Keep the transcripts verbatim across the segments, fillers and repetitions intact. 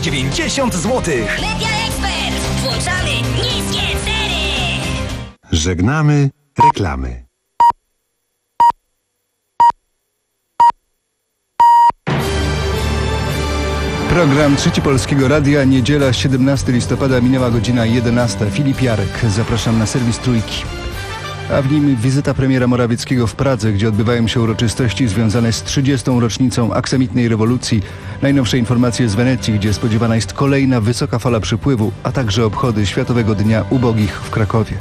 dziewięćdziesiąt złotych. Media Expert. Włączamy niskie ceny. Żegnamy reklamy. Program Trzeci Polskiego Radia, niedziela siedemnastego listopada, minęła godzina jedenasta. Filip Jarek, zapraszam na serwis Trójki. A w nim wizyta premiera Morawieckiego w Pradze, gdzie odbywają się uroczystości związane z trzydziestą rocznicą aksamitnej rewolucji. Najnowsze informacje z Wenecji, gdzie spodziewana jest kolejna wysoka fala przypływu, a także obchody Światowego Dnia Ubogich w Krakowie.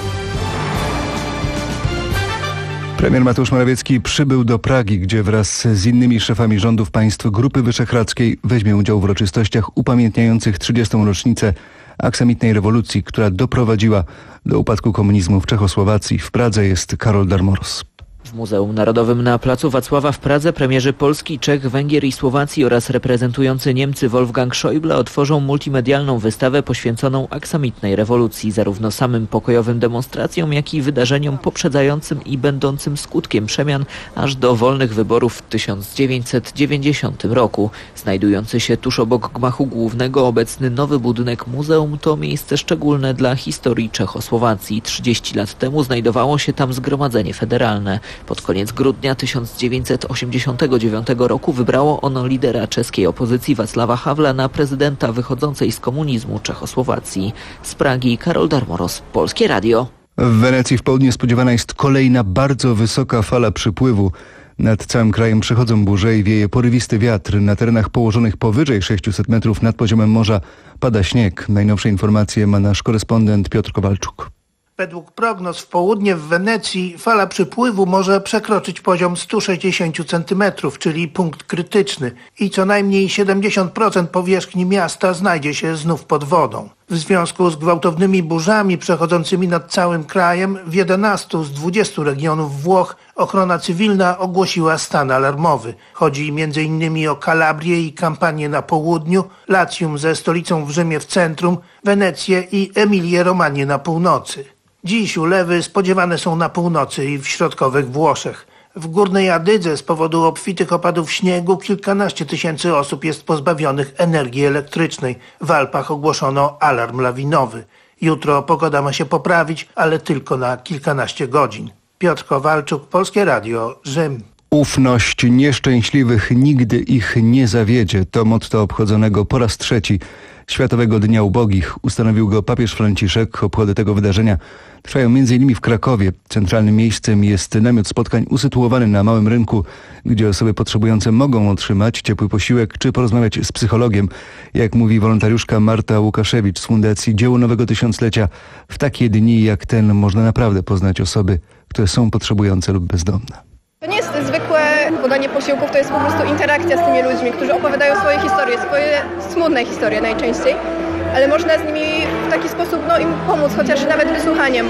Premier Mateusz Morawiecki przybył do Pragi, gdzie wraz z innymi szefami rządów państw Grupy Wyszehradzkiej weźmie udział w uroczystościach upamiętniających trzydziestą rocznicę aksamitnej rewolucji, która doprowadziła do upadku komunizmu w Czechosłowacji. W Pradze jest Karol Darmoros. W Muzeum Narodowym na Placu Wacława w Pradze premierzy Polski, Czech, Węgier i Słowacji oraz reprezentujący Niemcy Wolfgang Schäuble otworzą multimedialną wystawę poświęconą aksamitnej rewolucji, zarówno samym pokojowym demonstracjom, jak i wydarzeniom poprzedzającym i będącym skutkiem przemian aż do wolnych wyborów w tysiąc dziewięćset dziewięćdziesiątym roku. Znajdujący się tuż obok gmachu głównego obecny nowy budynek muzeum to miejsce szczególne dla historii Czechosłowacji. trzydzieści lat temu znajdowało się tam Zgromadzenie Federalne. Pod koniec grudnia tysiąc dziewięćset osiemdziesiątego dziewiątego roku wybrało ono lidera czeskiej opozycji Václava Havla na prezydenta wychodzącej z komunizmu Czechosłowacji. Z Pragi Karol Darmoros, Polskie Radio. W Wenecji w południe spodziewana jest kolejna bardzo wysoka fala przypływu. Nad całym krajem przechodzą burze i wieje porywisty wiatr. Na terenach położonych powyżej sześciuset metrów nad poziomem morza pada śnieg. Najnowsze informacje ma nasz korespondent Piotr Kowalczuk. Według prognoz w południe w Wenecji fala przypływu może przekroczyć poziom stu sześćdziesięciu centymetrów, czyli punkt krytyczny, i co najmniej siedemdziesiąt procent powierzchni miasta znajdzie się znów pod wodą. W związku z gwałtownymi burzami przechodzącymi nad całym krajem w jedenastu z dwudziestu regionów Włoch ochrona cywilna ogłosiła stan alarmowy. Chodzi między innymi o Kalabrię i Kampanię na południu, Latium ze stolicą w Rzymie w centrum, Wenecję i Emilię-Romanię na północy. Dziś ulewy spodziewane są na północy i w środkowych Włoszech. W Górnej Adydze z powodu obfitych opadów śniegu kilkanaście tysięcy osób jest pozbawionych energii elektrycznej. W Alpach ogłoszono alarm lawinowy. Jutro pogoda ma się poprawić, ale tylko na kilkanaście godzin. Piotr Kowalczuk, Polskie Radio, Rzym. Ufność nieszczęśliwych nigdy ich nie zawiedzie. To motto obchodzonego po raz trzeci Światowego Dnia Ubogich. Ustanowił go papież Franciszek. Obchody tego wydarzenia trwają między innymi w Krakowie. Centralnym miejscem jest namiot spotkań usytuowany na Małym Rynku, gdzie osoby potrzebujące mogą otrzymać ciepły posiłek czy porozmawiać z psychologiem. Jak mówi wolontariuszka Marta Łukaszewicz z Fundacji Dzieło Nowego Tysiąclecia, w takie dni jak ten można naprawdę poznać osoby, które są potrzebujące lub bezdomne. To nie jest zwykłe podanie posiłków, to jest po prostu interakcja z tymi ludźmi, którzy opowiadają swoje historie, swoje smutne historie najczęściej, ale można z nimi w taki sposób no, im pomóc, chociaż nawet wysłuchaniem.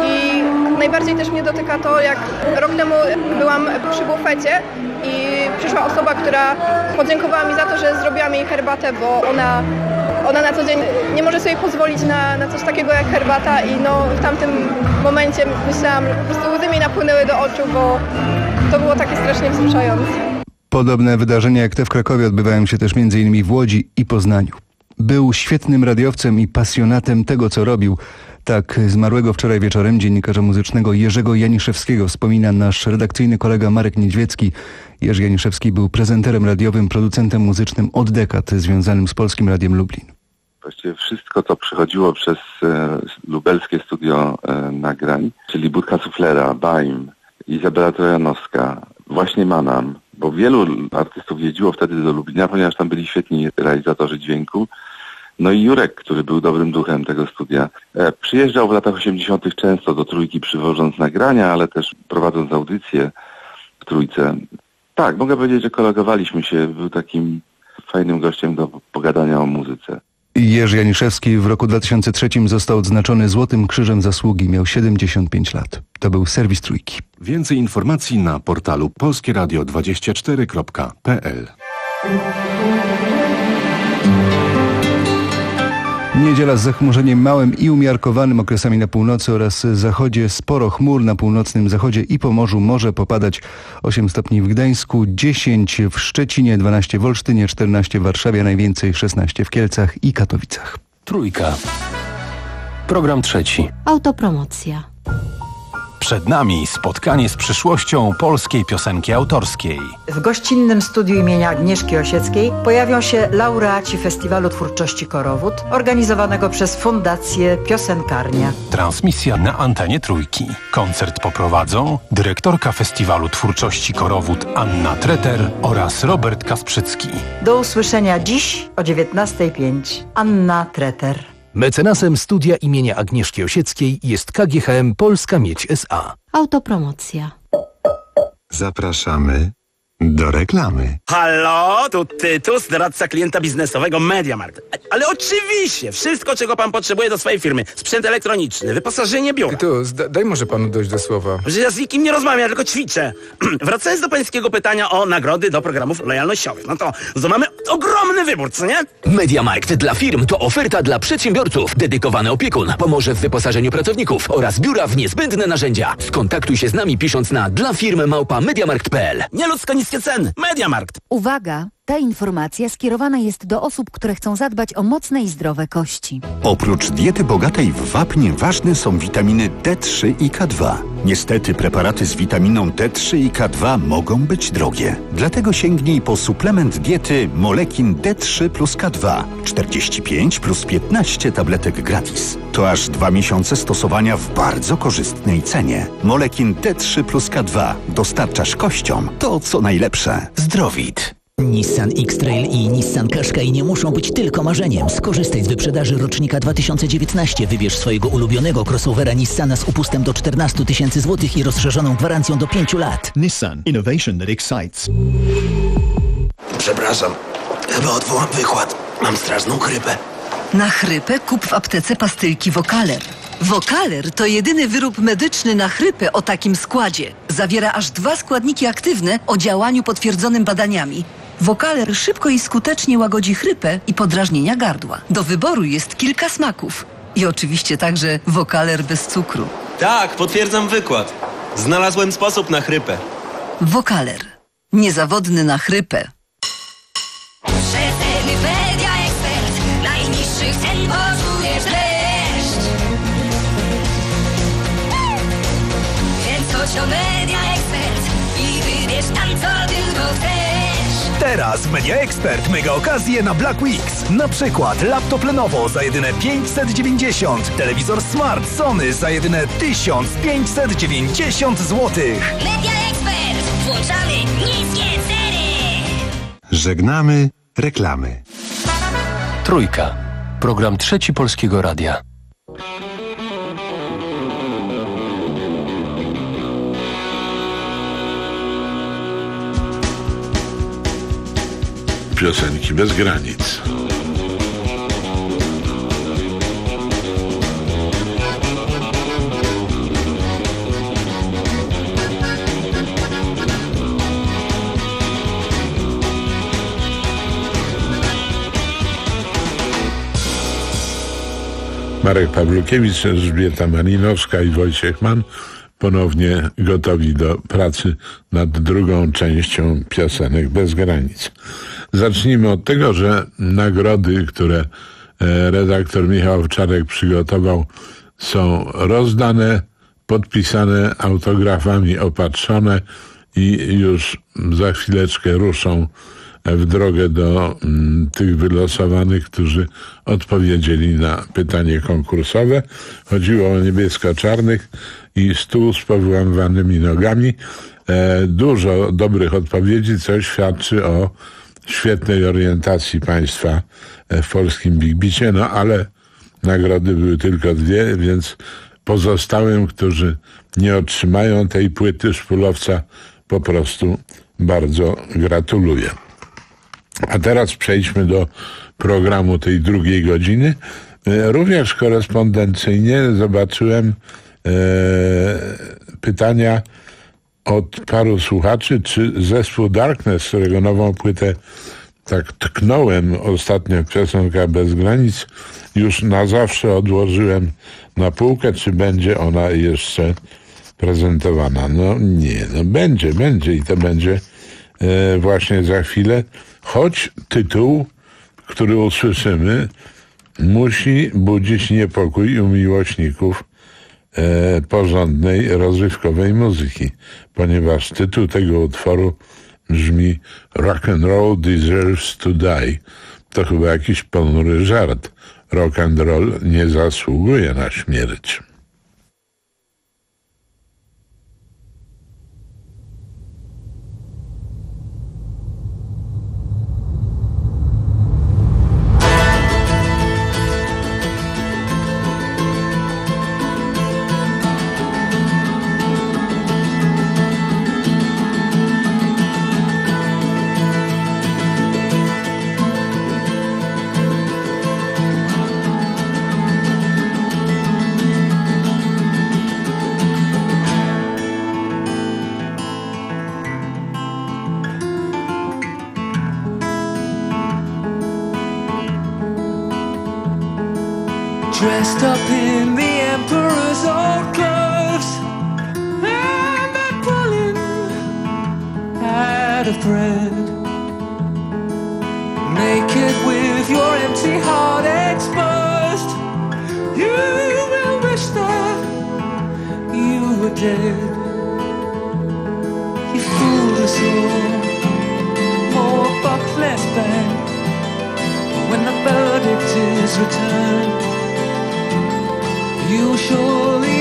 I najbardziej też mnie dotyka to, jak rok temu byłam przy bufecie i przyszła osoba, która podziękowała mi za to, że zrobiłam jej herbatę, bo ona, ona na co dzień nie może sobie pozwolić na, na coś takiego jak herbata i no, w tamtym momencie myślałam, że po prostu łzy mi napłynęły do oczu, bo to było takie strasznie wzruszające. Podobne wydarzenia jak te w Krakowie odbywają się też między innymi w Łodzi i Poznaniu. Był świetnym radiowcem i pasjonatem tego, co robił. Tak zmarłego wczoraj wieczorem dziennikarza muzycznego Jerzego Janiszewskiego wspomina nasz redakcyjny kolega Marek Niedźwiecki. Jerzy Janiszewski był prezenterem radiowym, producentem muzycznym od dekad związanym z Polskim Radiem Lublin. Właściwie wszystko to przychodziło przez e, lubelskie studio e, nagrań, czyli Budka Suflera, Baim, Izabela Trojanowska, właśnie Manam, bo wielu artystów jeździło wtedy do Lublina, ponieważ tam byli świetni realizatorzy dźwięku. No i Jurek, który był dobrym duchem tego studia. E, przyjeżdżał w latach osiemdziesiątych często do Trójki, przywożąc nagrania, ale też prowadząc audycje w Trójce. Tak, mogę powiedzieć, że kolegowaliśmy się, był takim fajnym gościem do pogadania o muzyce. Jerzy Janiszewski w roku dwa tysiące trzecim został odznaczony Złotym Krzyżem Zasługi. Miał siedemdziesiąt pięć lat. To był serwis Trójki. Więcej informacji na portalu polskie radio dwadzieścia cztery kropka p l. Niedziela z zachmurzeniem małym i umiarkowanym, okresami na północy oraz zachodzie sporo chmur. Na północnym zachodzie i Pomorzu może popadać. osiem stopni w Gdańsku, dziesięć w Szczecinie, dwanaście w Olsztynie, czternaście w Warszawie, najwięcej szesnaście w Kielcach i Katowicach. Trójka. Program trzeci. Autopromocja. Przed nami spotkanie z przyszłością polskiej piosenki autorskiej. W gościnnym studiu imienia Agnieszki Osieckiej pojawią się laureaci Festiwalu Twórczości Korowód, organizowanego przez Fundację Piosenkarnia. Transmisja na antenie Trójki. Koncert poprowadzą dyrektorka Festiwalu Twórczości Korowód Anna Treter oraz Robert Kasprzycki. Do usłyszenia dziś o dziewiętnasta pięć. Anna Treter. Mecenasem studia imienia Agnieszki Osieckiej jest K G H M Polska Miedź S A. Autopromocja. Zapraszamy do reklamy. Halo, tu Tytus, doradca klienta biznesowego MediaMarkt. Ale oczywiście, wszystko, czego pan potrzebuje do swojej firmy. Sprzęt elektroniczny, wyposażenie biura. Tytus, da, daj może panu dojść do słowa. Że ja z nikim nie rozmawiam, ja tylko ćwiczę. Wracając do pańskiego pytania o nagrody do programów lojalnościowych. No to, to mamy ogromny wybór, co nie? MediaMarkt dla firm to oferta dla przedsiębiorców. Dedykowany opiekun pomoże w wyposażeniu pracowników oraz biura w niezbędne narzędzia. Skontaktuj się z nami pisząc na dla firm małpa mediamarkt kropka p l. Nieludzko niskie ceny. MediaMarkt. Uwaga! Ta informacja skierowana jest do osób, które chcą zadbać o mocne i zdrowe kości. Oprócz diety bogatej w wapń ważne są witaminy D trzy i K dwa. Niestety preparaty z witaminą D trzy i K dwa mogą być drogie. Dlatego sięgnij po suplement diety Molekin D trzy plus K dwa. czterdzieści pięć plus piętnaście tabletek gratis. To aż dwa miesiące stosowania w bardzo korzystnej cenie. Molekin D trzy plus K dwa. Dostarczasz kościom to, co najlepsze. Zdrowit. Nissan X-Trail i Nissan Qashqai nie muszą być tylko marzeniem. Skorzystaj z wyprzedaży rocznika dwa tysiące dziewiętnaście. Wybierz swojego ulubionego crossovera Nissana z upustem do czternaście tysięcy złotych i rozszerzoną gwarancją do pięciu lat. Nissan. Innovation that excites. Przepraszam, chyba odwołam wykład. Mam straszną chrypę. Na chrypę kup w aptece pastylki Vocaler. Vocaler to jedyny wyrób medyczny na chrypę o takim składzie. Zawiera aż dwa składniki aktywne o działaniu potwierdzonym badaniami. Vocaler szybko i skutecznie łagodzi chrypę i podrażnienia gardła. Do wyboru jest kilka smaków. I oczywiście także Vocaler bez cukru. Tak, potwierdzam wykład. Znalazłem sposób na chrypę. Vocaler. Niezawodny na chrypę. Rzetelny Media Expert. Najniższych cen poczujesz dreszcz. Więc chodź o Media Expert i wybierz tam, co tylko chcesz. Teraz w Media Expert mega okazje na Black Weeks. Na przykład laptop Lenovo za jedyne pięćset dziewięćdziesiąt, telewizor Smart Sony za jedyne tysiąc pięćset dziewięćdziesiąt złotych. Media Expert. Włączamy niskie ceny. Żegnamy reklamy. Trójka. Program trzeci Polskiego Radia. Piosenki bez granic. Marek Pawlukiewicz, Elżbieta Malinowska i Wojciech Mann ponownie gotowi do pracy nad drugą częścią Piosenek bez granic. Zacznijmy od tego, że nagrody, które redaktor Michał Owczarek przygotował, są rozdane, podpisane autografami, opatrzone i już za chwileczkę ruszą w drogę do m, tych wylosowanych, którzy odpowiedzieli na pytanie konkursowe. Chodziło o niebiesko-czarnych i stół z powyłamywanymi nogami. E, dużo dobrych odpowiedzi, co świadczy o świetnej orientacji państwa w polskim Big Beacie, no ale nagrody były tylko dwie, więc pozostałym, którzy nie otrzymają tej płyty szpulowca, po prostu bardzo gratuluję. A teraz przejdźmy do programu tej drugiej godziny. Również korespondencyjnie zobaczyłem e, pytania od paru słuchaczy, czy zespół Darkness, którego nową płytę tak tknąłem ostatnio piosenka Bez granic, już na zawsze odłożyłem na półkę, czy będzie ona jeszcze prezentowana. No nie, no będzie, będzie i to będzie e, właśnie za chwilę, choć tytuł, który usłyszymy, musi budzić niepokój u miłośników e, porządnej, rozrywkowej muzyki, ponieważ tytuł tego utworu brzmi Rock and Roll Deserves to Die. To chyba jakiś ponury żart. Rock and roll nie zasługuje na śmierć. Dressed up in the emperor's old clothes, and they're pulling at a thread. Naked with your empty heart exposed, you will wish that you were dead. You fooled us all, more buck, less bang. When the verdict is returned, you'll surely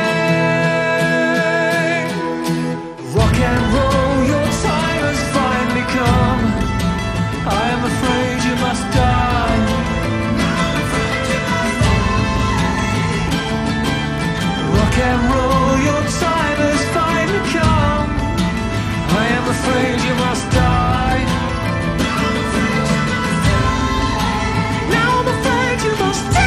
hang. Rock and roll, your time has finally come. I am afraid you must die. Rock and roll, your time has finally come. I am afraid you must die. Now I'm afraid you must die.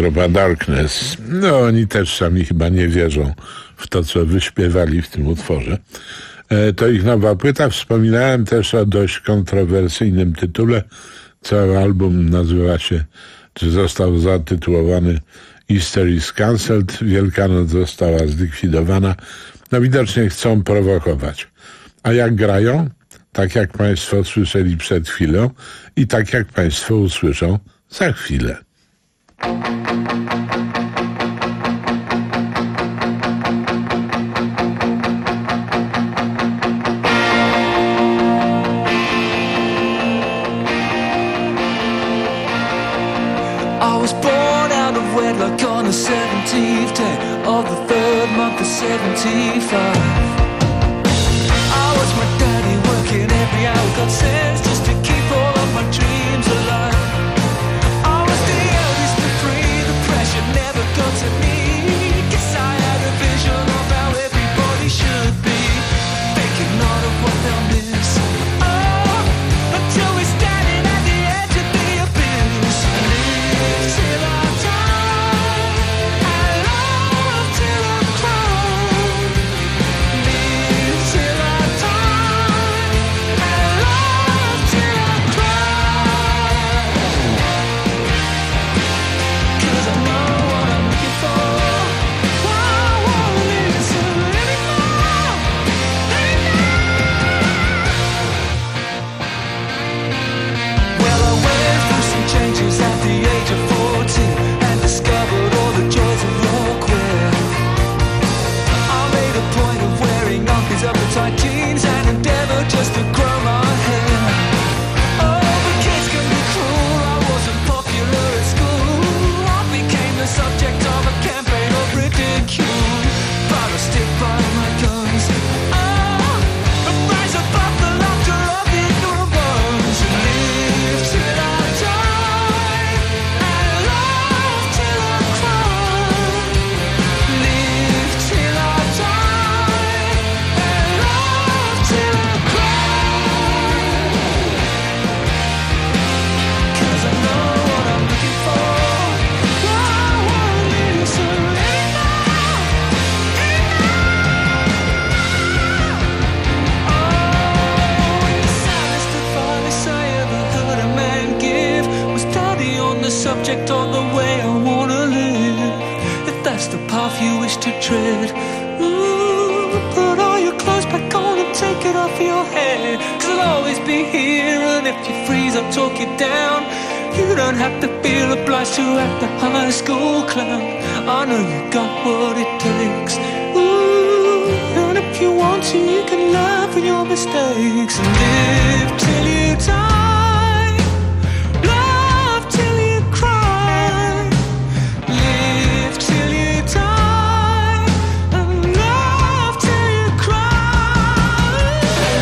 grupa Darkness. No, oni też sami chyba nie wierzą w to, co wyśpiewali w tym utworze. E, to ich nowa płyta. Wspominałem też o dość kontrowersyjnym tytule. Cały album nazywa się, czy został zatytułowany Easter is Cancelled. Wielkanoc została zlikwidowana. No widocznie chcą prowokować. A jak grają? Tak jak Państwo słyszeli przed chwilą i tak jak Państwo usłyszą za chwilę. I was born out of wedlock on the seventeenth day of the third month of seventy-five. I was my daddy working every hour God sends just to keep all of my dreams alive. I was the eldest of three, the pressure never got to me. Guess I had a vision of how everybody should be, thinking not of what they'll miss. Oh, until we're standing at the edge of the abyss. Live till I die, and love till I cry. Live till I die, and love till I cry. 'Cause I know what I'm looking for. I won't listen anymore, Well, I went through some changes at the age of fourteen and discovered all the joys of raw queer. I made a point of wearing off these upper-tight jeans and endeavor just to grow my hair. Oh, but kids can be cruel. I wasn't popular at school. I became the subject of a campaign of ridicule. But I stick by my guns. Oh, and rise above the laughter of the ignorant ones. Live till I die, and love till I cry. Live till I die, and love till I cry. 'Cause I know what I'm looking for. I won't listen anymore, Oh, the saddest advice I ever heard a man give was study on the subject of the way I wanna live. If that's the path you wish to tread, ooh, put all your clothes back on and take it off your head. 'Cause I'll always be here, and if you freeze I'll talk you down. You don't have to feel obliged to act the high school clown. I know you got what it takes. Ooh, and if you want to, you can laugh at your mistakes and live till you die. Love till you cry. Live till you die. And love till you cry.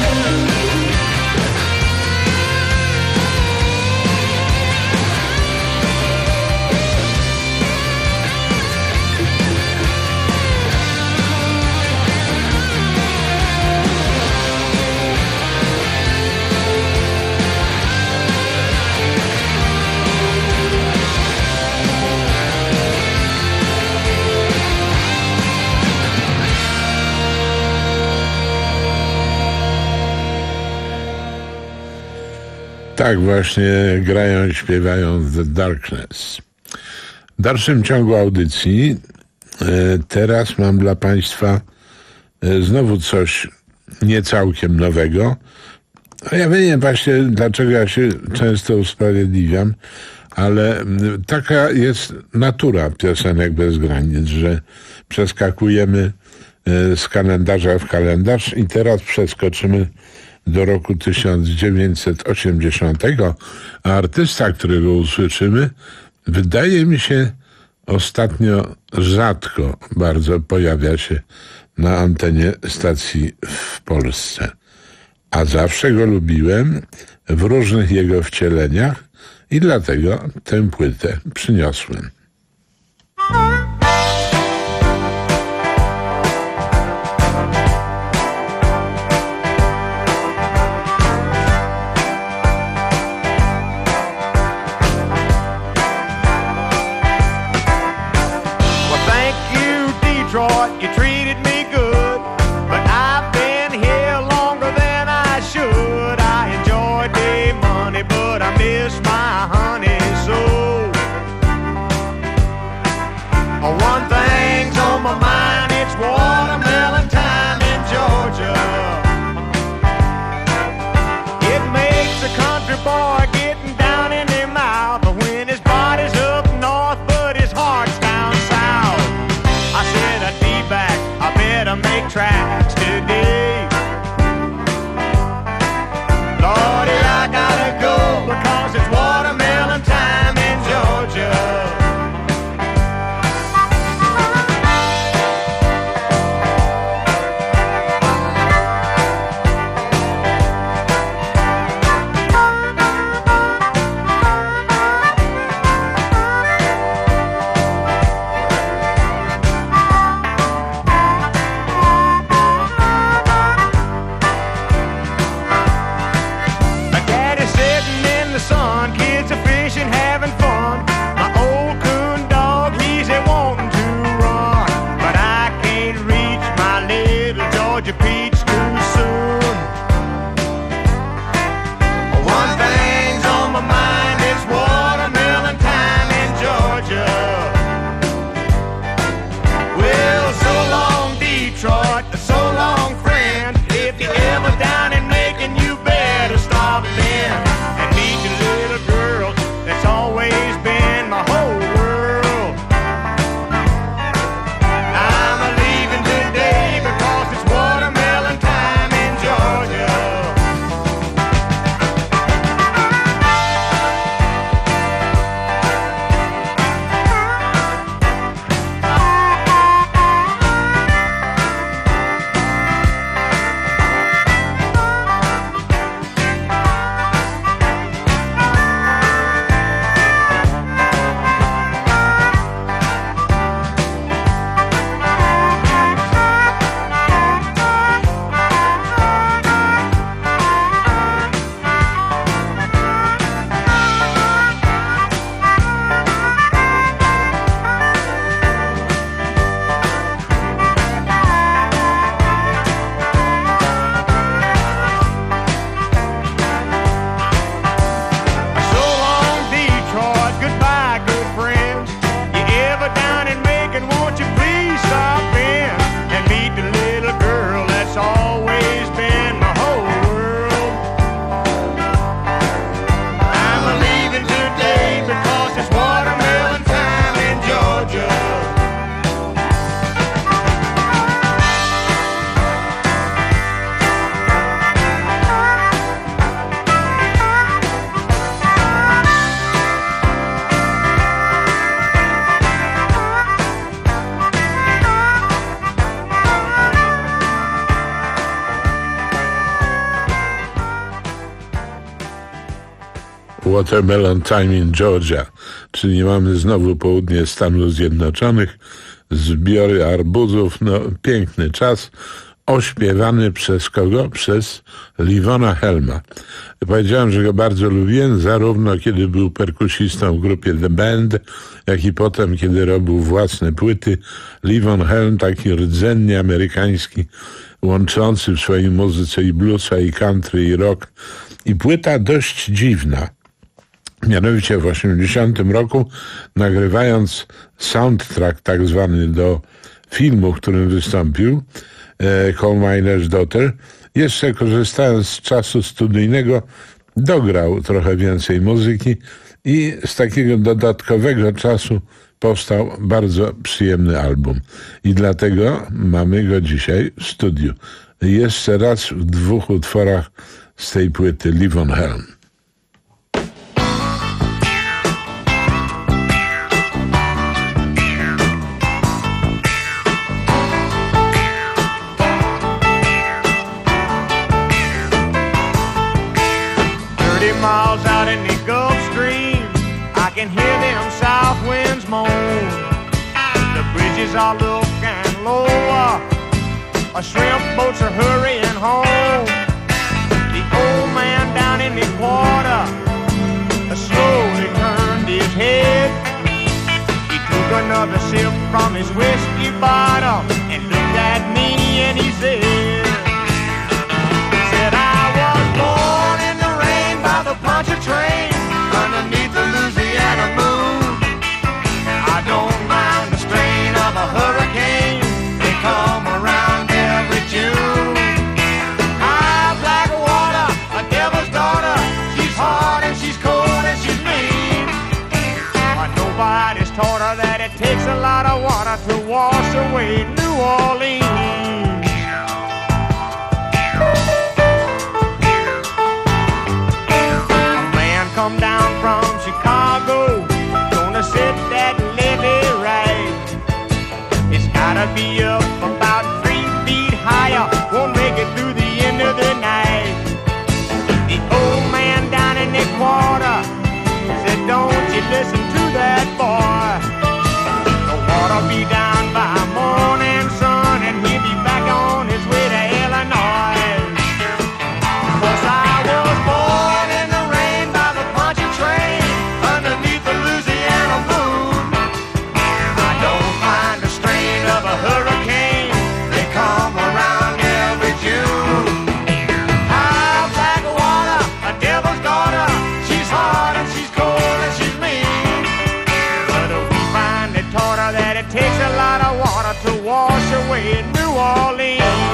Tak właśnie grają i śpiewają The Darkness. W dalszym ciągu audycji e, teraz mam dla Państwa e, znowu coś nie całkiem nowego. A ja wiem właśnie, dlaczego ja się często usprawiedliwiam, ale m, taka jest natura piosenek bez granic, że przeskakujemy e, z kalendarza w kalendarz i teraz przeskoczymy do roku tysiąc dziewięćset osiemdziesiątego, a artysta, którego usłyszymy, wydaje mi się ostatnio rzadko bardzo pojawia się na antenie stacji w Polsce. A zawsze go lubiłem w różnych jego wcieleniach i dlatego tę płytę przyniosłem. Detroit, you treated me good, but I've been here longer than I should. I enjoy day money, but I miss my honey so. One thing's on my mind, it's watermelon time in Georgia. It makes a country boy getting down in the mouth when his body's up north but his heart's down south. I said I'd be back, I better make tracks today. Lordy, I gotta go because it's watermelon time in Georgia. Watermelon Time in Georgia, czyli mamy znowu południe Stanów Zjednoczonych, zbiory arbuzów, no piękny czas, ośpiewany przez kogo? Przez Levona Helma. Powiedziałem, że go bardzo lubiłem, zarówno kiedy był perkusistą w grupie The Band, jak i potem, kiedy robił własne płyty. Levon Helm, taki rdzennie amerykański, łączący w swojej muzyce i bluesa, i country, i rock. I płyta dość dziwna. Mianowicie w osiemdziesiątym roku, nagrywając soundtrack tak zwany do filmu, w którym wystąpił, e, Coal Miner's Daughter, jeszcze korzystając z czasu studyjnego, dograł trochę więcej muzyki i z takiego dodatkowego czasu powstał bardzo przyjemny album. I dlatego mamy go dzisiaj w studiu. Jeszcze raz w dwóch utworach z tej płyty Levon Helm. Miles out in the Gulf Stream, I can hear them south winds moan. The bridges are looking lower, our shrimp boats are hurrying home. The old man down in the quarter slowly turned his head. He took another sip from his whiskey bottle wash away New Orleans. A man come down from Chicago, gonna set that levee right. It's gotta be up about three feet higher, won't make it through the end of the night. The old man down in the quarter said, don't you listen to that boy. The water be down by morning sun, and he'll be back on his way to Illinois. 'Cause I was born in the rain by the Poncha train, underneath the Louisiana moon. I don't mind the strain of a hurricane, they come around every June. High black water, a devil's daughter, she's hard and she's cold and she's mean. But we finally taught her that it takes a lot of water to wash away New Orleans.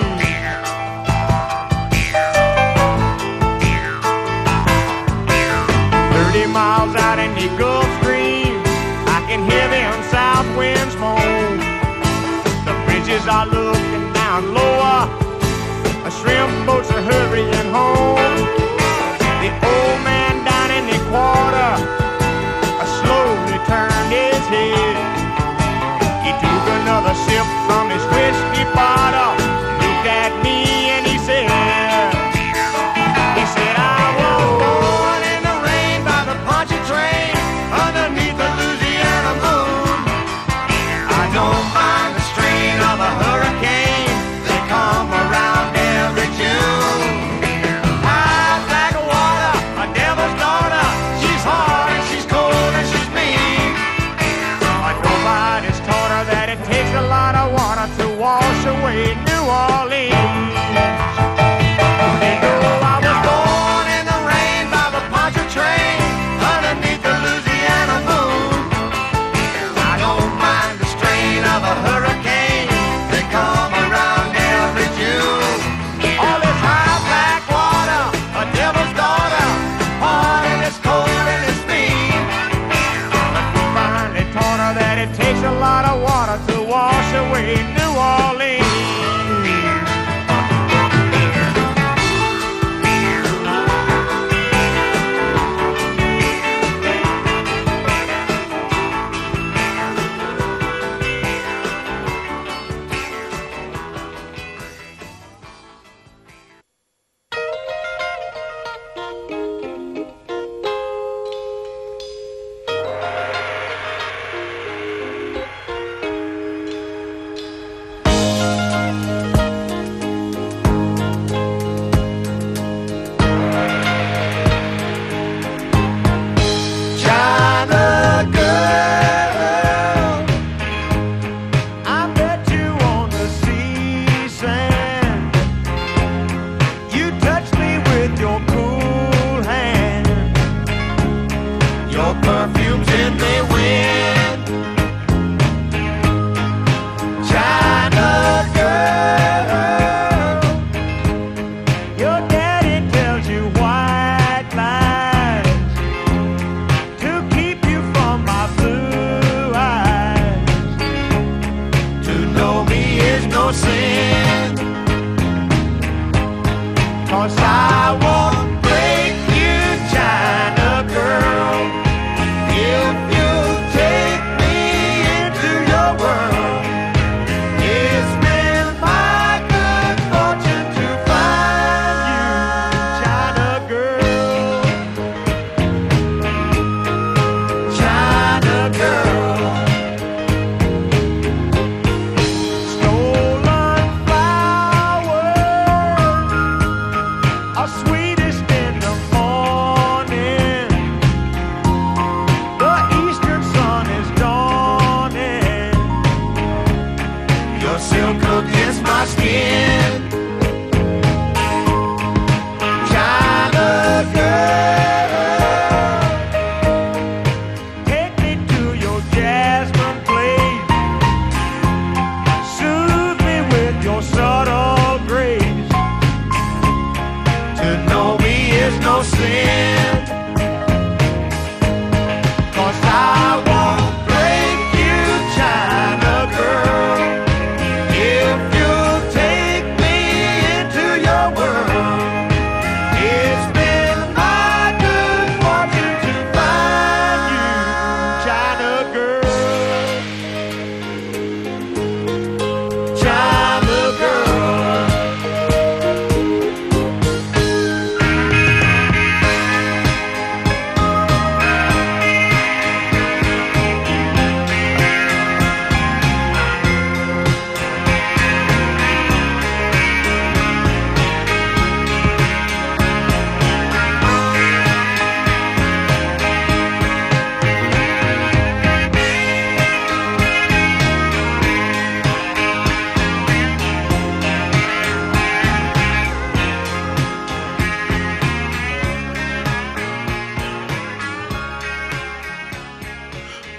Thirty miles out in the Gulf Stream, I can hear them south winds moan. The bridges are looking down lower, a shrimp boats are hurrying home. The old man down in the quarter slowly turned his head. He took another sip from his whiskey bottle, looked at me and he said, he said, I was born in the rain by the Poncha train, underneath the Louisiana moon. I don't mind the strain of a hurricane, they come around every June. High black water, a devil's daughter, she's hard and she's cold and she's mean. But nobody's taught her that it takes a lot of water to wash away New Orleans. They know I was born in the rain by the Poncha train, underneath the Louisiana moon. I don't mind the strain of a hurricane, they come around every June. All this high black water, a devil's daughter, hard and it's cold and it's mean. But we finally taught her that it takes a lot of water to wash away New Orleans. Cause I won't break you, China girl.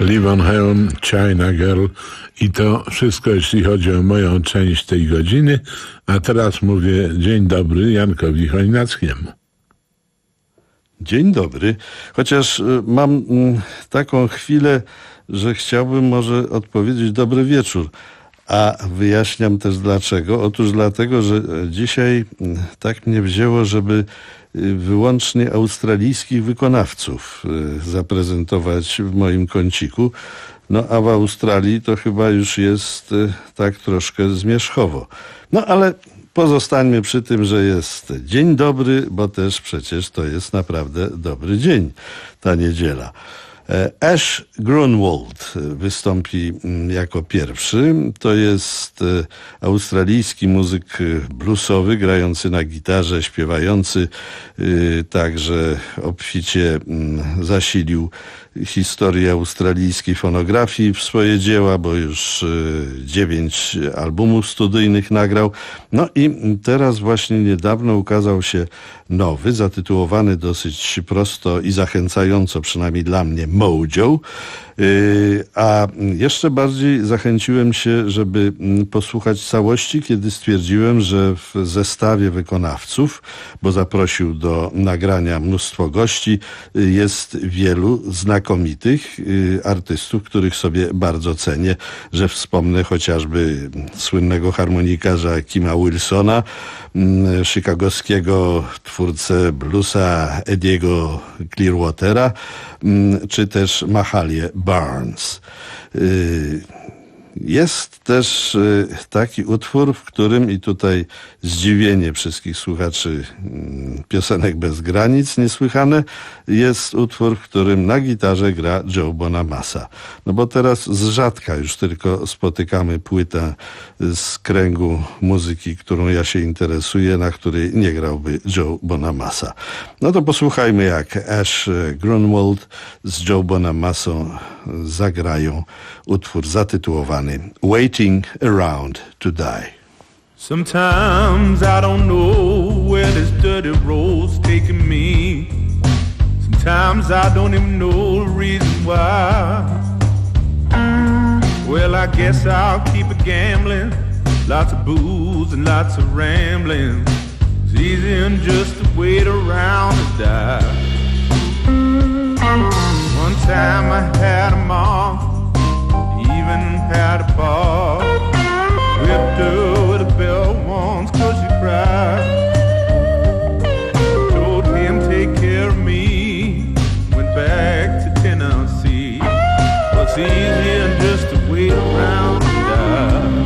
Livon Heon, China Girl i to wszystko, jeśli chodzi o moją część tej godziny. A teraz mówię dzień dobry Jankowi Chojnackiemu. Dzień dobry, chociaż mam taką chwilę, że chciałbym może odpowiedzieć dobry wieczór, a wyjaśniam też dlaczego. Otóż dlatego, że dzisiaj tak mnie wzięło, żeby wyłącznie australijskich wykonawców zaprezentować w moim kąciku. No a w Australii to chyba już jest tak troszkę zmierzchowo. No ale pozostańmy przy tym, że jest dzień dobry, bo też przecież to jest naprawdę dobry dzień, ta niedziela. Ash Grunwald wystąpi jako pierwszy. To jest australijski muzyk bluesowy, grający na gitarze, śpiewający. Także obficie zasilił historię australijskiej fonografii w swoje dzieła, bo już dziewięć albumów studyjnych nagrał. No i teraz właśnie niedawno ukazał się nowy, zatytułowany dosyć prosto i zachęcająco, przynajmniej dla mnie, Mojo. A jeszcze bardziej zachęciłem się, żeby posłuchać całości, kiedy stwierdziłem, że w zestawie wykonawców, bo zaprosił do nagrania mnóstwo gości, jest wielu znakomitych artystów, których sobie bardzo cenię, że wspomnę chociażby słynnego harmonikarza Kima Wilsona, chicagowskiego twórcę bluesa Ediego Clearwatera, czy też Mahalie Barnes. Jest też taki utwór, w którym, i tutaj zdziwienie wszystkich słuchaczy piosenek bez granic niesłychane, jest utwór, w którym na gitarze gra Joe Bonamassa. No bo teraz z rzadka już tylko spotykamy płytę z kręgu muzyki, którą ja się interesuję, na której nie grałby Joe Bonamassa. No to posłuchajmy, jak Ash Grunwald z Joe Bonamassą zagrają utwór zatytułowany Waiting Around to Die. Sometimes I don't know where this dirty road's taking me. Sometimes I don't even know the reason why. Well, I guess I'll keep it gambling. Lots of booze and lots of rambling. It's easier than just to wait around to die. One time I had a mom, even had a bar. Whipped her with a belt once cause she cried. Told him take care of me. Went back to Tennessee. Well, it's easier than just to wait around to die.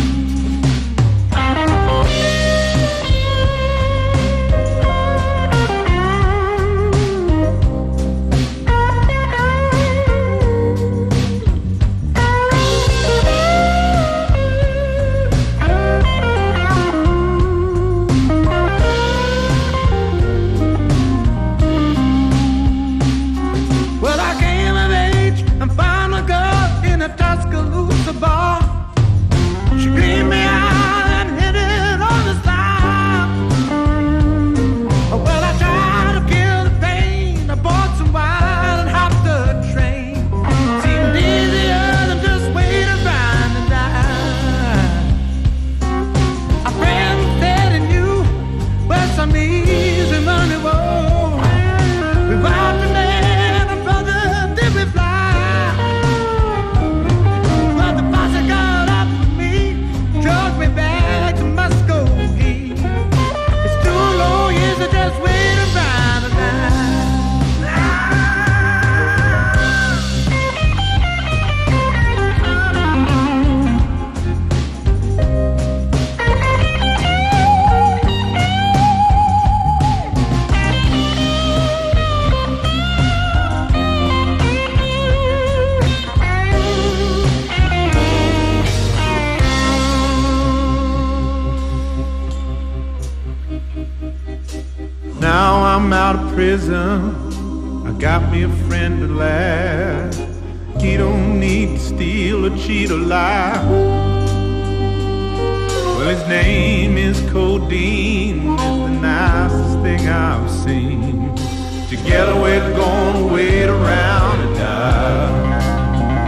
Prison, I got me a friend at last. He don't need to steal or cheat or lie. Well, his name is Codeine. It's the nicest thing I've seen. Together we're gonna wait around and die.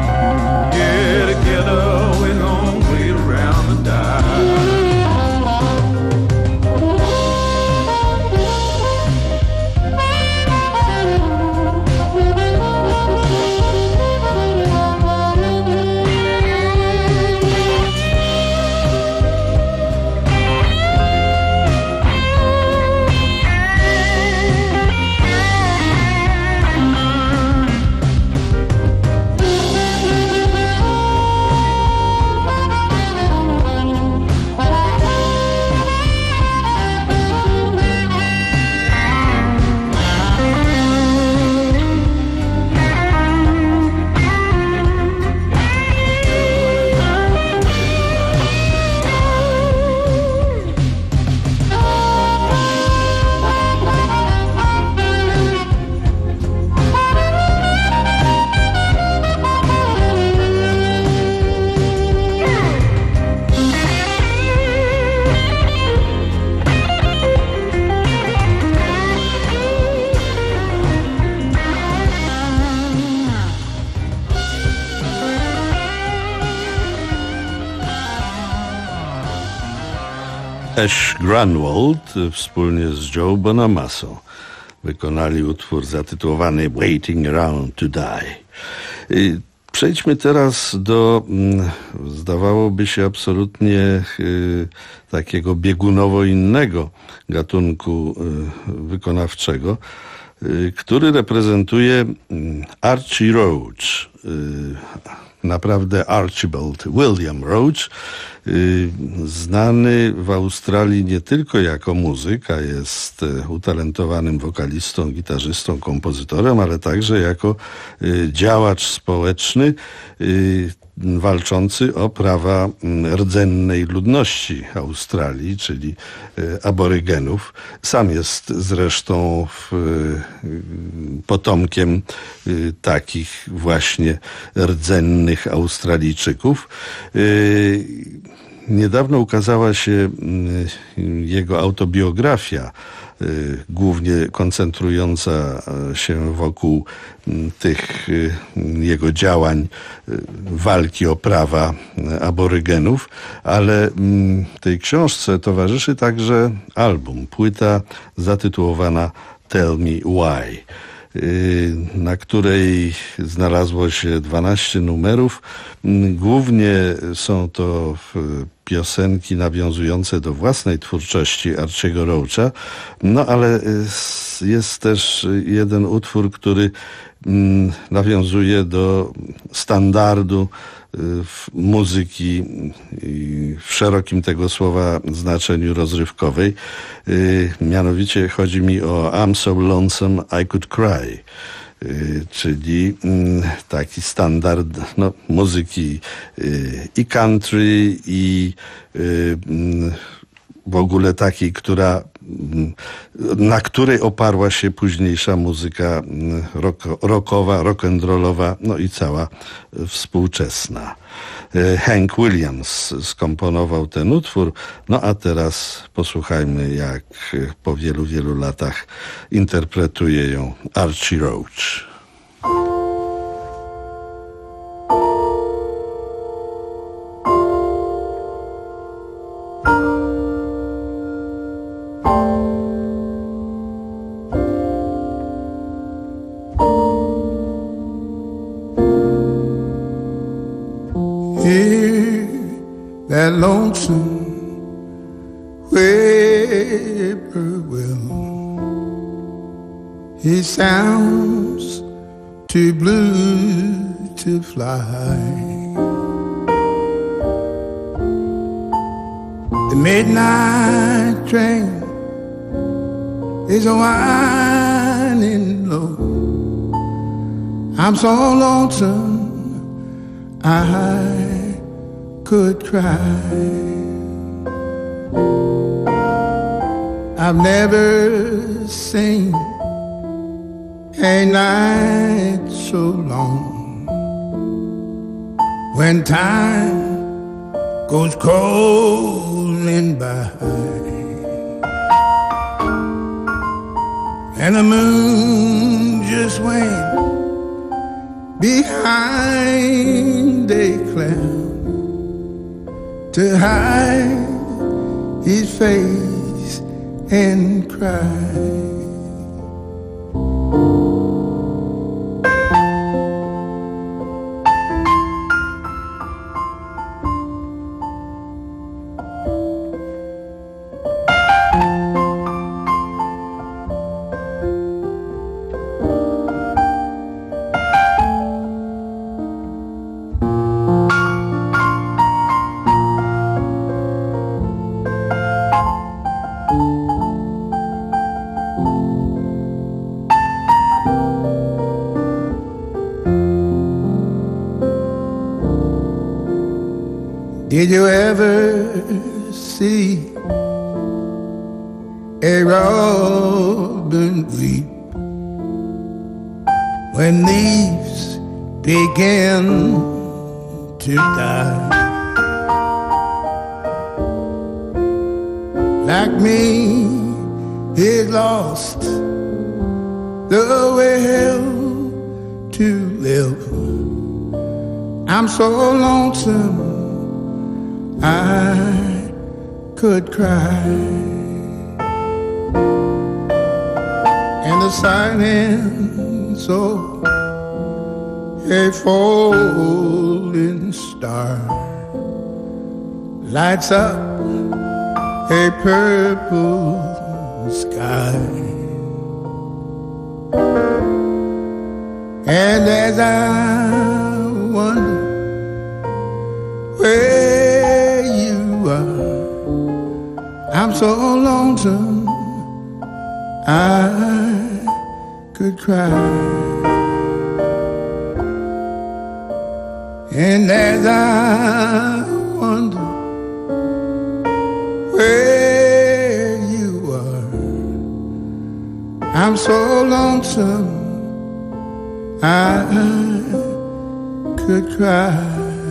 Ash Grunwald wspólnie z Joe Bonamassa wykonali utwór zatytułowany Waiting Around to Die. Przejdźmy teraz do, zdawałoby się, absolutnie takiego biegunowo innego gatunku wykonawczego, który reprezentuje Archie Roach, naprawdę Archibald William Roach, znany w Australii nie tylko jako muzyk, a jest utalentowanym wokalistą, gitarzystą, kompozytorem, ale także jako działacz społeczny walczący o prawa rdzennej ludności Australii, czyli aborygenów. Sam jest zresztą potomkiem takich właśnie rdzennych Australijczyków. Niedawno ukazała się jego autobiografia, głównie koncentrująca się wokół tych jego działań walki o prawa aborygenów, ale tej książce towarzyszy także album, płyta zatytułowana Tell Me Why, na której znalazło się dwanaście numerów. Głównie są to piosenki nawiązujące do własnej twórczości Archiego Roacha, no ale jest też jeden utwór, który nawiązuje do standardu muzyki w szerokim tego słowa znaczeniu rozrywkowej. Mianowicie chodzi mi o I'm So Lonesome I Could Cry, czyli taki standard no, muzyki i country, i w ogóle takiej, która, na której oparła się późniejsza muzyka rock, rockowa, rock'n'rollowa, no i cała współczesna. Hank Williams skomponował ten utwór, no a teraz posłuchajmy, jak po wielu, wielu latach interpretuje ją Archie Roach. That lonesome whippoorwill, he sounds too blue to fly. The midnight train is whining low. I'm so lonesome I could cry. I've never seen a night so long when time goes crawling by and the moon just went behind a cloud to hide his face and cry. Did you ever see a robin weep when leaves begin to die? Like me, he's lost the will to live. I'm so lonesome I could cry, and the silence of a falling star lights up a purple sky. And as I wonder where you are, I'm so lonesome I could cry. And as I wonder where you are, I'm so lonesome I could cry.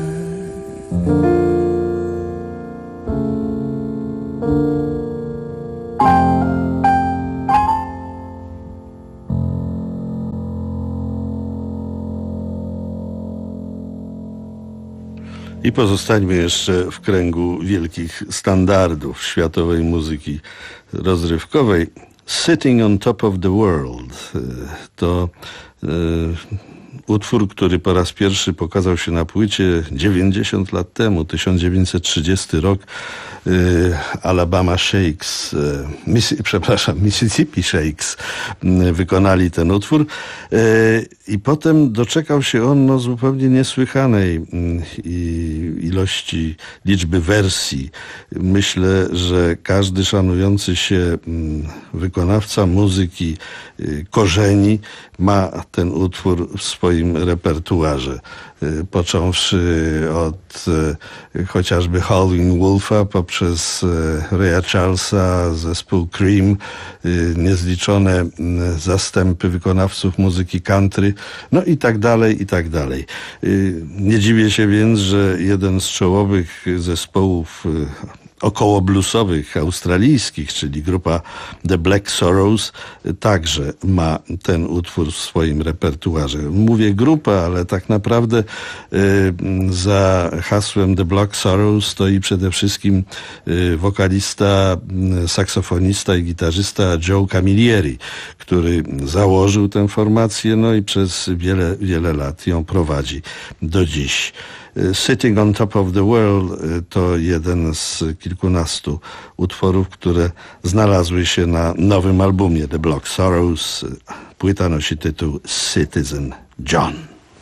I pozostańmy jeszcze w kręgu wielkich standardów światowej muzyki rozrywkowej. Sitting on Top of the World to y, utwór, który po raz pierwszy pokazał się na płycie dziewięćdziesiąt lat temu, tysiąc dziewięćset trzydziesty rok. y, Alabama Shakes, y, Miss, przepraszam, Mississippi Shakes y, wykonali ten utwór y, i potem doczekał się on no, zupełnie niesłychanej y, ilości, liczby wersji. Myślę, że każdy szanujący się y, wykonawca muzyki y, korzeni ma ten utwór w swoim repertuarze. Począwszy od e, chociażby Howlin' Wolfa, poprzez e, Raya Charlesa, zespół Cream, e, niezliczone e, zastępy wykonawców muzyki country, no i tak dalej, i tak dalej. E, nie dziwię się więc, że jeden z czołowych zespołów e, około bluesowych, australijskich, czyli grupa The Black Sorrows, także ma ten utwór w swoim repertuarze. Mówię grupa, ale tak naprawdę y, za hasłem The Black Sorrows stoi przede wszystkim y, wokalista, y, saksofonista i gitarzysta Joe Camilleri, który założył tę formację, no i przez wiele, wiele lat ją prowadzi do dziś. Sitting on Top of the World to jeden z kilkunastu utworów, które znalazły się na nowym albumie The Black Sorrows. Płyta nosi tytuł Citizen John.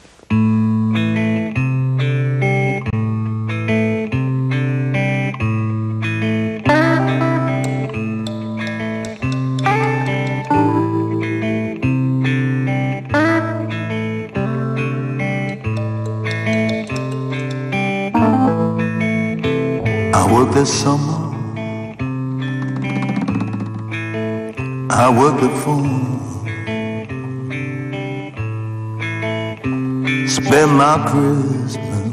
This summer I worked it full, spent my Christmas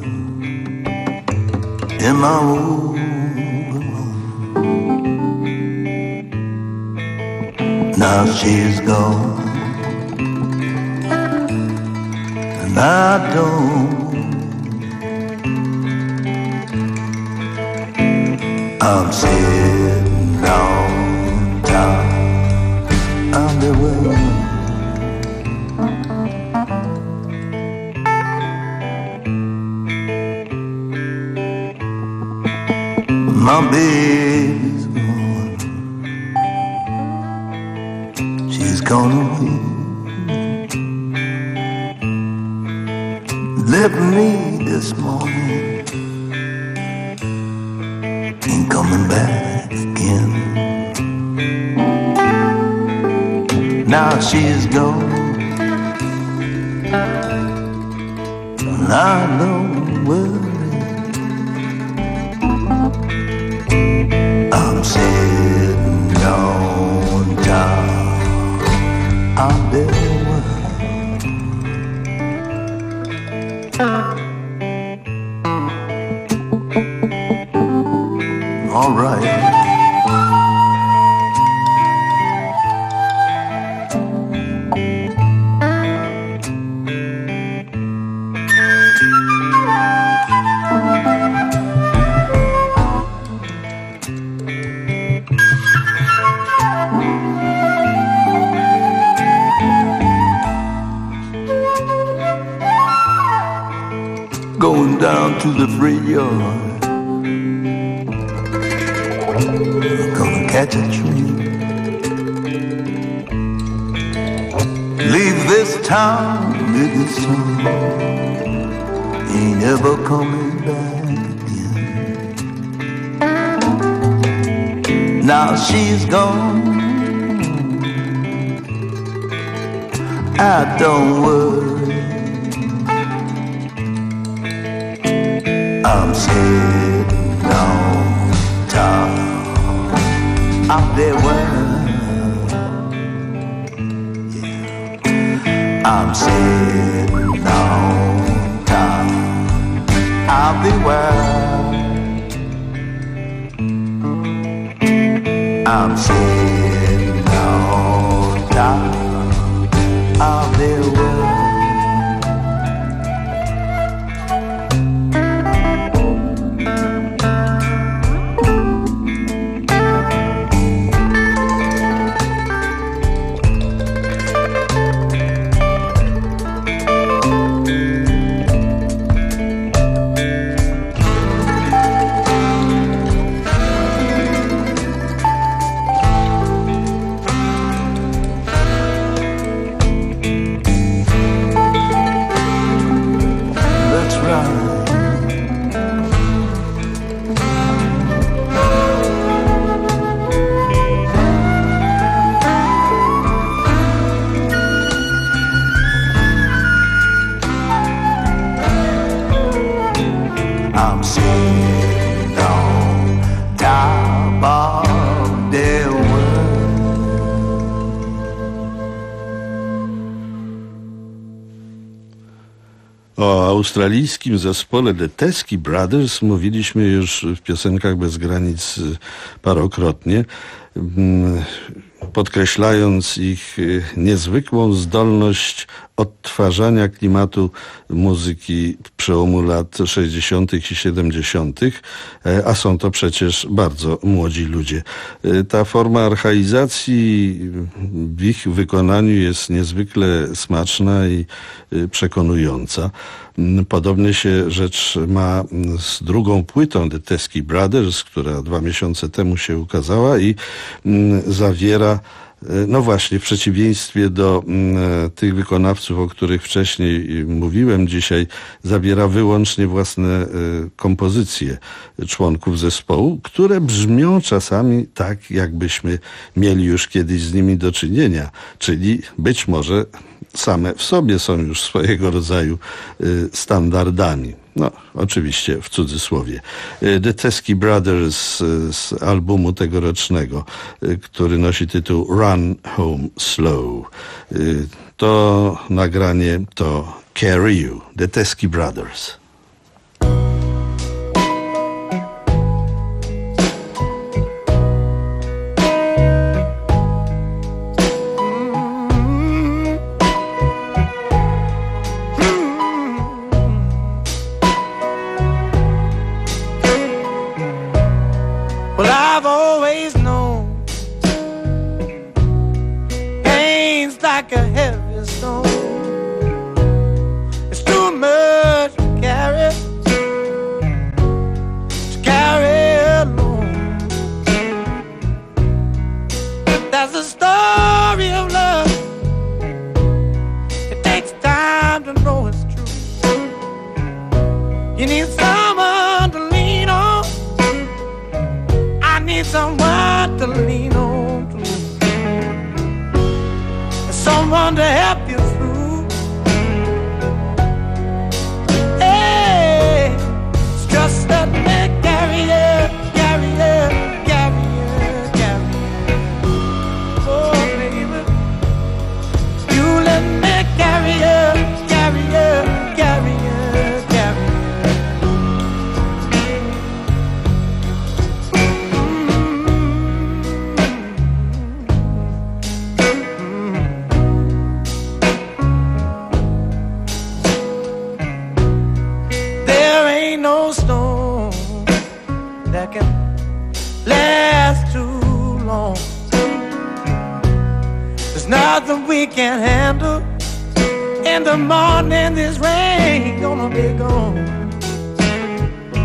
in my old room. Now she's gone and I don't. I'm sitting on top of the world. My baby's gone, she's gone away, left me this morning, ain't coming back again. Now she's gone, and I don't worry. I'm sitting on top of the world. All right. freight yard. Gonna catch a train. Leave this town, leave this town. Ain't ever coming back again. Now she's gone. I don't worry. I'm sitting on top of the world. Yeah. I'm sitting on top of the world. I'm sitting on top of the world. I'm sitting on top of the world. O australijskim zespole The Teskey Brothers mówiliśmy już w piosenkach Bez Granic parokrotnie, podkreślając ich niezwykłą zdolność odtwarzania klimatu muzyki przełomu lat sześćdziesiątych i siedemdziesiątych, a są to przecież bardzo młodzi ludzie. Ta forma archaizacji w ich wykonaniu jest niezwykle smaczna i przekonująca. Podobnie się rzecz ma z drugą płytą The Teskey Brothers, która dwa miesiące temu się ukazała i zawiera, no właśnie, w przeciwieństwie do mm, tych wykonawców, o których wcześniej mówiłem dzisiaj, zawiera wyłącznie własne y, kompozycje członków zespołu, które brzmią czasami tak, jakbyśmy mieli już kiedyś z nimi do czynienia, czyli być może same w sobie są już swojego rodzaju y, standardami. No, oczywiście w cudzysłowie. The Teskey Brothers z albumu tegorocznego, który nosi tytuł Run Home Slow. To nagranie to Carry You, The Teskey Brothers. I've always known pain's like a heavy stone. It's too much to carry, to carry alone. That's the story of love. It takes time to know it's true. You need someone to lean on. Need someone to lean on to, someone to help you through. Hey, it's just let me carry you, carry you, carry you, carry you. Oh, baby, you let me carry you, carry you, carry you, carry you. No storm that can last too long. There's nothing we can handle. In the morning this rain gonna be gone.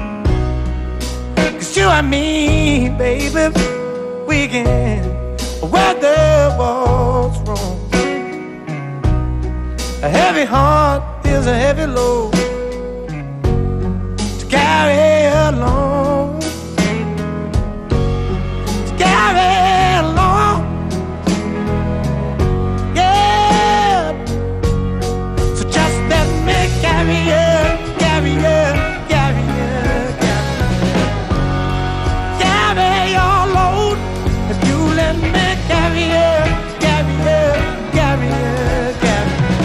It's you and me, baby. We can weather what's wrong. A heavy heart is a heavy load to carry along, to carry along. Yeah. So just let me carry you, carry you, carry you, carry, carry your load. If you let me carry you, carry you, carry you, carry.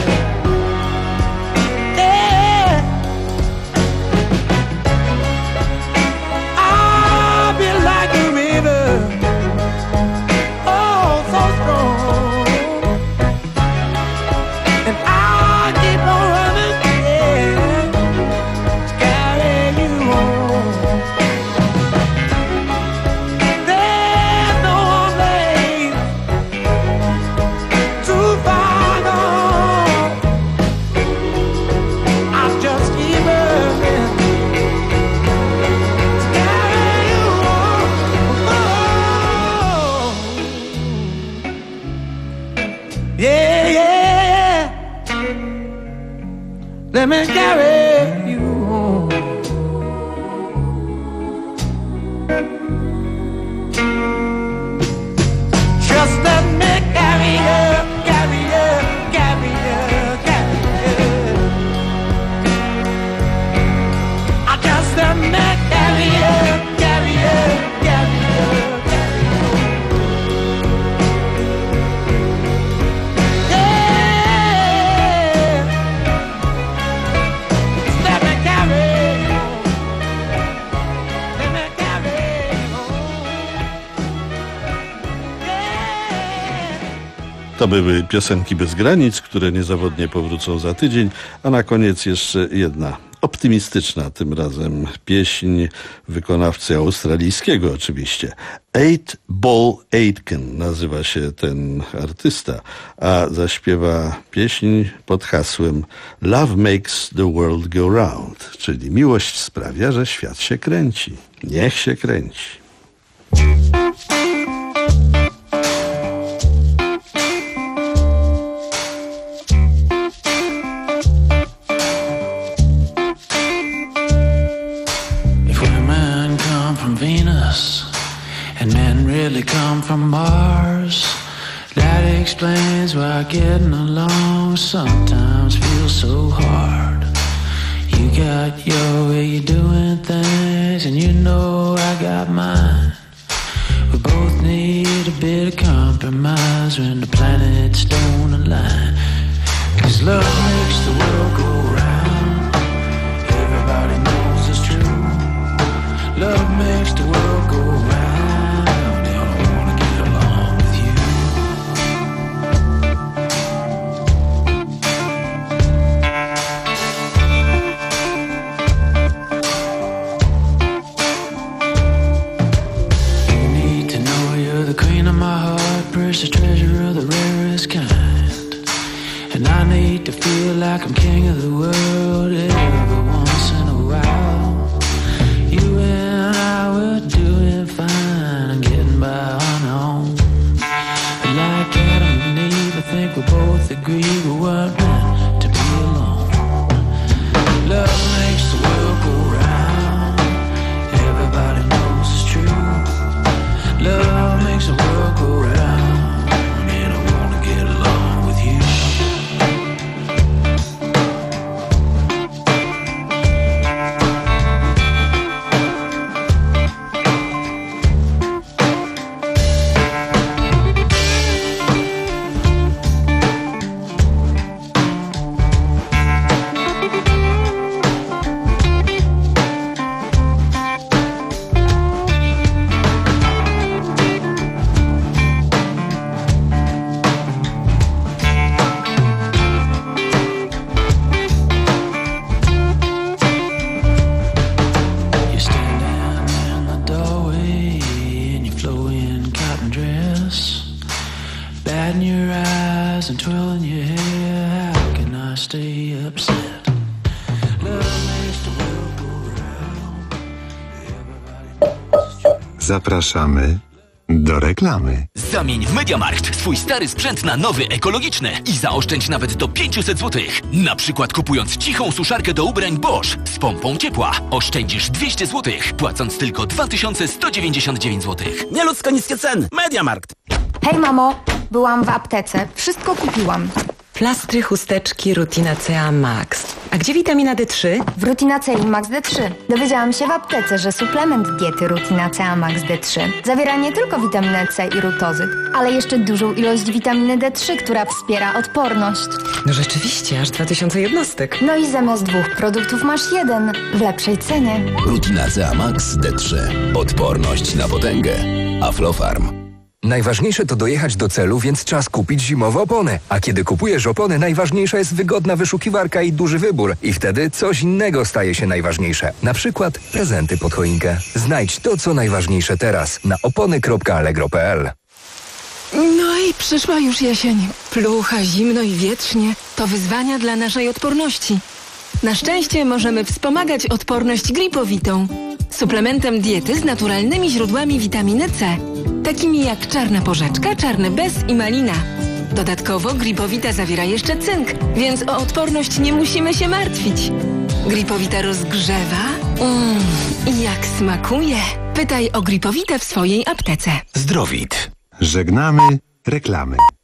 Let me carry you home. Just let me carry you, carry you, carry you, carry you. I just let me carry you, carry you, carry you, carry you. To były piosenki bez granic, które niezawodnie powrócą za tydzień, a na koniec jeszcze jedna optymistyczna, tym razem pieśń wykonawcy australijskiego oczywiście. Eight Ball Aitken nazywa się ten artysta, a zaśpiewa pieśń pod hasłem Love Makes the World Go Round, czyli miłość sprawia, że świat się kręci. Niech się kręci. And men really come from Mars. That explains why getting along sometimes feels so hard. You got your way of doing things, and you know I got mine. We both need a bit of compromise when the planets don't align. 'Cause love makes the world go round. Everybody knows it's true. Love makes the world go round. The treasure of the rarest kind, and I need to feel like I'm king of the world every once in a while. You and I were doing fine and getting by on our own. But like Adam and Eve, I think we both agree we weren't meant to be alone. Love makes the world go round. Everybody knows it's true. Love makes the world go round. And twirling your hair, how can I stay upset? Love makes the world go round. Everybody knows. Zapraszamy do reklamy. Zamień w MediaMarkt swój stary sprzęt na nowy, ekologiczny i zaoszczędź nawet do pięćset złotych. Na przykład kupując cichą suszarkę do ubrań Bosch z pompą ciepła oszczędzisz dwieście złotych, płacąc tylko dwa tysiące sto dziewięćdziesiąt dziewięć złotych. Nieludzko niskie ceny. MediaMarkt. Hej mamo, byłam w aptece. Wszystko kupiłam. Plastry, chusteczki, Rutina C A Max. A gdzie witamina D trzy? W Rutina C i Max D trzy. Dowiedziałam się w aptece, że suplement diety Rutina C A Max D trzy zawiera nie tylko witaminę C i rutozyt, ale jeszcze dużą ilość witaminy D trzy, która wspiera odporność. No rzeczywiście, aż dwa tysiące jednostek. No i zamiast dwóch produktów masz jeden w lepszej cenie. Rutina C A Max D trzy. Odporność na potęgę. Aflofarm. Najważniejsze to dojechać do celu, więc czas kupić zimowe opony. A kiedy kupujesz opony, najważniejsza jest wygodna wyszukiwarka i duży wybór. I wtedy coś innego staje się najważniejsze. Na przykład prezenty pod choinkę. Znajdź to, co najważniejsze teraz na opony kropka allegro kropka p l. No i przyszła już jesień. Plucha, zimno i wietrznie. To wyzwania dla naszej odporności. Na szczęście możemy wspomagać odporność Gripowitą. Suplementem diety z naturalnymi źródłami witaminy C, takimi jak czarna porzeczka, czarny bez i malina. Dodatkowo Gripowita zawiera jeszcze cynk, więc o odporność nie musimy się martwić. Gripowita rozgrzewa. Mmm, i jak smakuje. Pytaj o Gripowitę w swojej aptece. Zdrowit. Żegnamy reklamy.